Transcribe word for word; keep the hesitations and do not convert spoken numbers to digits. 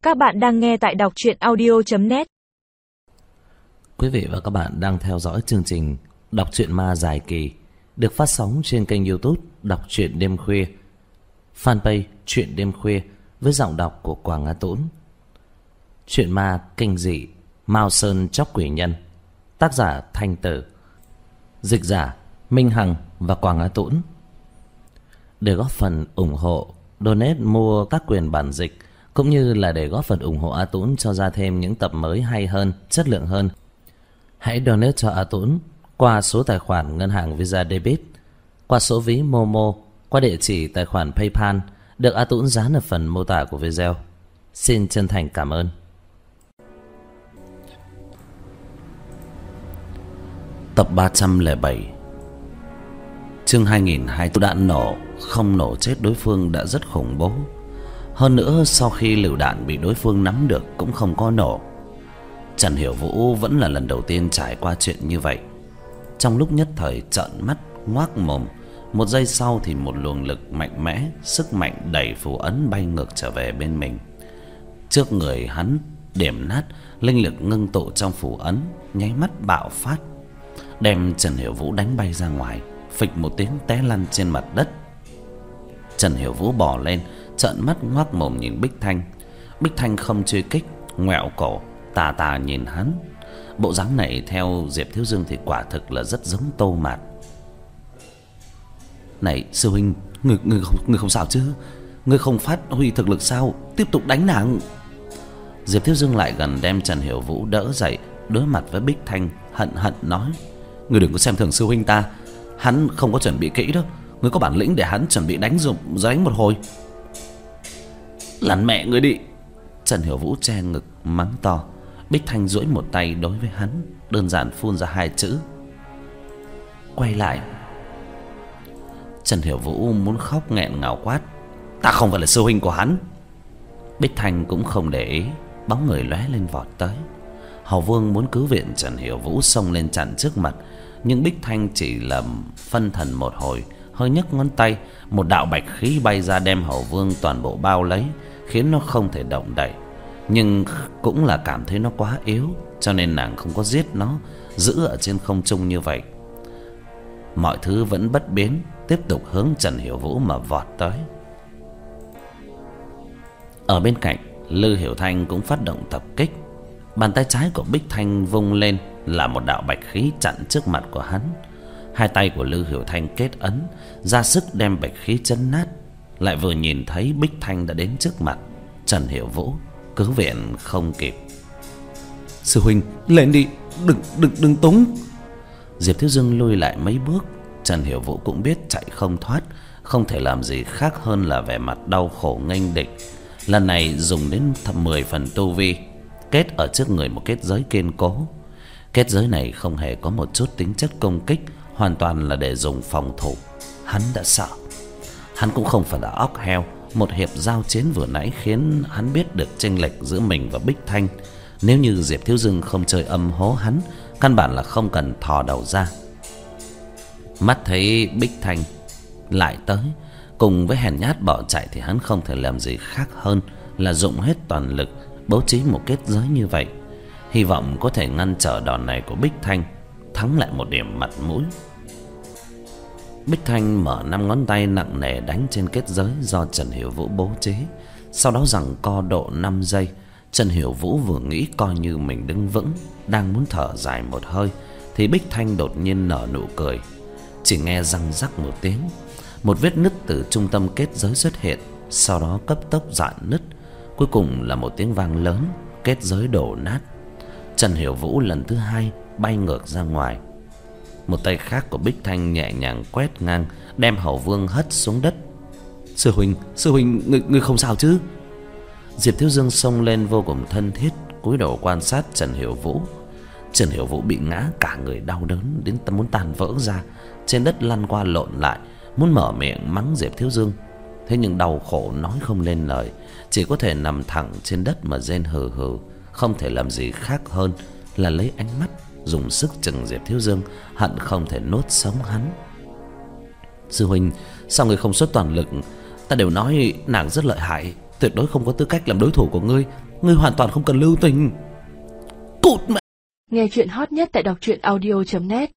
Các bạn đang nghe tại đọc truyện audio chấm net. Quý vị và các bạn đang theo dõi chương trình Đọc truyện ma dài kỳ được phát sóng trên kênh YouTube Đọc truyện đêm khuya, fanpage Truyện đêm khuya với giọng đọc của Quảng Á Tũng. Truyện ma kinh dị Mao Sơn Chóc Quỷ Nhân, tác giả Thanh Tử, dịch giả Minh Hằng và Quảng Á Tũng. Để góp phần ủng hộ, donate mua các quyền bản dịch cũng như là để góp phần ủng hộ A Tũng cho ra thêm những tập mới hay hơn, chất lượng hơn, hãy donate cho A Tũng qua số tài khoản ngân hàng Visa Debit, qua số ví Momo, qua địa chỉ tài khoản PayPal được A Tũng dán ở phần mô tả của video. Xin chân thành cảm ơn. Tập ba trăm lẻ bảy, chương hai nghìn hai trăm. Đạn nổ không nổ chết đối phương đã rất khủng bố. Hơn nữa sau khi lựu đạn bị đối phương nắm được cũng không có nổ. Trần Hiểu Vũ vẫn là lần đầu tiên trải qua chuyện như vậy. Trong lúc nhất thời trợn mắt ngoác mồm, một giây sau thì một luồng lực mạnh mẽ, sức mạnh đẩy phù ấn bay ngược trở về bên mình. Trước người hắn điểm nát, linh lực ngưng tụ trong phù ấn nháy mắt bạo phát, đem Trần Hiểu Vũ đánh bay ra ngoài, phịch một tiếng té lăn trên mặt đất. Trần Hiểu Vũ bò lên, trợn mắt ngoác mồm nhìn Bích Thanh. Bích Thanh không truy kích, ngoẹo cổ tà tà nhìn hắn. Bộ dáng này theo Diệp Thiếu Dương thì quả thực là rất giống Tô Mạt. Này sư huynh, người người không người không sao chứ? Người không phát huy thực lực sao? Tiếp tục đánh nàng. Diệp Thiếu Dương lại gần đem Trần Hiểu Vũ đỡ dậy, đối mặt với Bích Thanh hận hận nói: người đừng có xem thường sư huynh ta, hắn không có chuẩn bị kỹ đâu. Người có bản lĩnh để hắn chuẩn bị đánh dụng đánh một hồi. Lăn mẹ người đi. Trần Hiểu Vũ che ngực mắng to. Bích Thanh duỗi một tay đối với hắn, đơn giản phun ra hai chữ: quay lại. Trần Hiểu Vũ muốn khóc nghẹn ngào quát: ta không phải là sư huynh của hắn. Bích Thanh cũng không để ý, bóng người lóe lên vọt tới. Hầu Vương muốn cứu viện Trần Hiểu Vũ xông lên chặn trước mặt, nhưng Bích Thanh chỉ là phân thần một hồi, hơi nhấc ngón tay, một đạo bạch khí bay ra đem Hầu Vương toàn bộ bao lấy, khiến nó không thể động đậy. Nhưng cũng là cảm thấy nó quá yếu, cho nên nàng không có giết nó, giữ ở trên không trung như vậy. Mọi thứ vẫn bất biến, tiếp tục hướng Trần Hiểu Vũ mà vọt tới. Ở bên cạnh, Lư Hiểu Thanh cũng phát động tập kích. Bàn tay trái của Bích Thanh vung lên là một đạo bạch khí chặn trước mặt của hắn. Hai tay của Lư Hiểu Thanh kết ấn, ra sức đem bạch khí chấn nát. Lại vừa nhìn thấy Bích Thanh đã đến trước mặt, Trần Hiểu Vũ cứu viện không kịp. Sư huynh, lên đi, đừng đừng đừng túng. Diệp Thiếu Dương lùi lại mấy bước. Trần Hiểu Vũ cũng biết chạy không thoát, không thể làm gì khác hơn là vẻ mặt đau khổ nghênh địch. Lần này dùng đến thập mười phần tu vi, kết ở trước người một kết giới kiên cố. Kết giới này không hề có một chút tính chất công kích, hoàn toàn là để dùng phòng thủ. Hắn đã sợ. Hắn cũng không phải là óc heo. Một hiệp giao chiến vừa nãy khiến hắn biết được chênh lệch giữa mình và Bích Thanh. Nếu như Diệp Thiếu Dương không chơi âm hố hắn, căn bản là không cần thò đầu ra. Mắt thấy Bích Thanh lại tới, cùng với hèn nhát bỏ chạy, thì hắn không thể làm gì khác hơn là dụng hết toàn lực bố trí một kết giới như vậy, hy vọng có thể ngăn trở đòn này của Bích Thanh, thắng lại một điểm mặt mũi. Bích Thanh mở năm ngón tay nặng nề đánh trên kết giới do Trần Hiểu Vũ bố trí. Sau đó giằng co độ năm giây. Trần Hiểu Vũ vừa nghĩ coi như mình đứng vững, đang muốn thở dài một hơi, thì Bích Thanh đột nhiên nở nụ cười. Chỉ nghe răng rắc một tiếng, một vết nứt từ trung tâm kết giới xuất hiện, sau đó cấp tốc rạn nứt. Cuối cùng là một tiếng vang lớn, kết giới đổ nát. Trần Hiểu Vũ lần thứ hai bay ngược ra ngoài. Một tay khác của Bích Thanh nhẹ nhàng quét ngang, đem Hầu Vương hất xuống đất. Sư huynh, sư huynh, người, người không sao chứ? Diệp Thiếu Dương xông lên vô cùng thân thiết, cúi đầu quan sát Trần Hiểu Vũ. Trần Hiểu Vũ bị ngã cả người đau đớn đến muốn tan vỡ ra, trên đất lăn qua lộn lại, muốn mở miệng mắng Diệp Thiếu Dương. Thế nhưng đau khổ nói không lên lời, chỉ có thể nằm thẳng trên đất mà rên hừ hừ, không thể làm gì khác hơn là lấy ánh mắt dùng sức chừng Diệp Thiếu Dương, hận không thể nuốt sống hắn. Sư huynh, sao người không xuất toàn lực? Ta đều nói nàng rất lợi hại, tuyệt đối không có tư cách làm đối thủ của ngươi. Ngươi hoàn toàn không cần lưu tình. Cụt mẹ. Nghe chuyện hot nhất tại đọc truyện audio chấm net.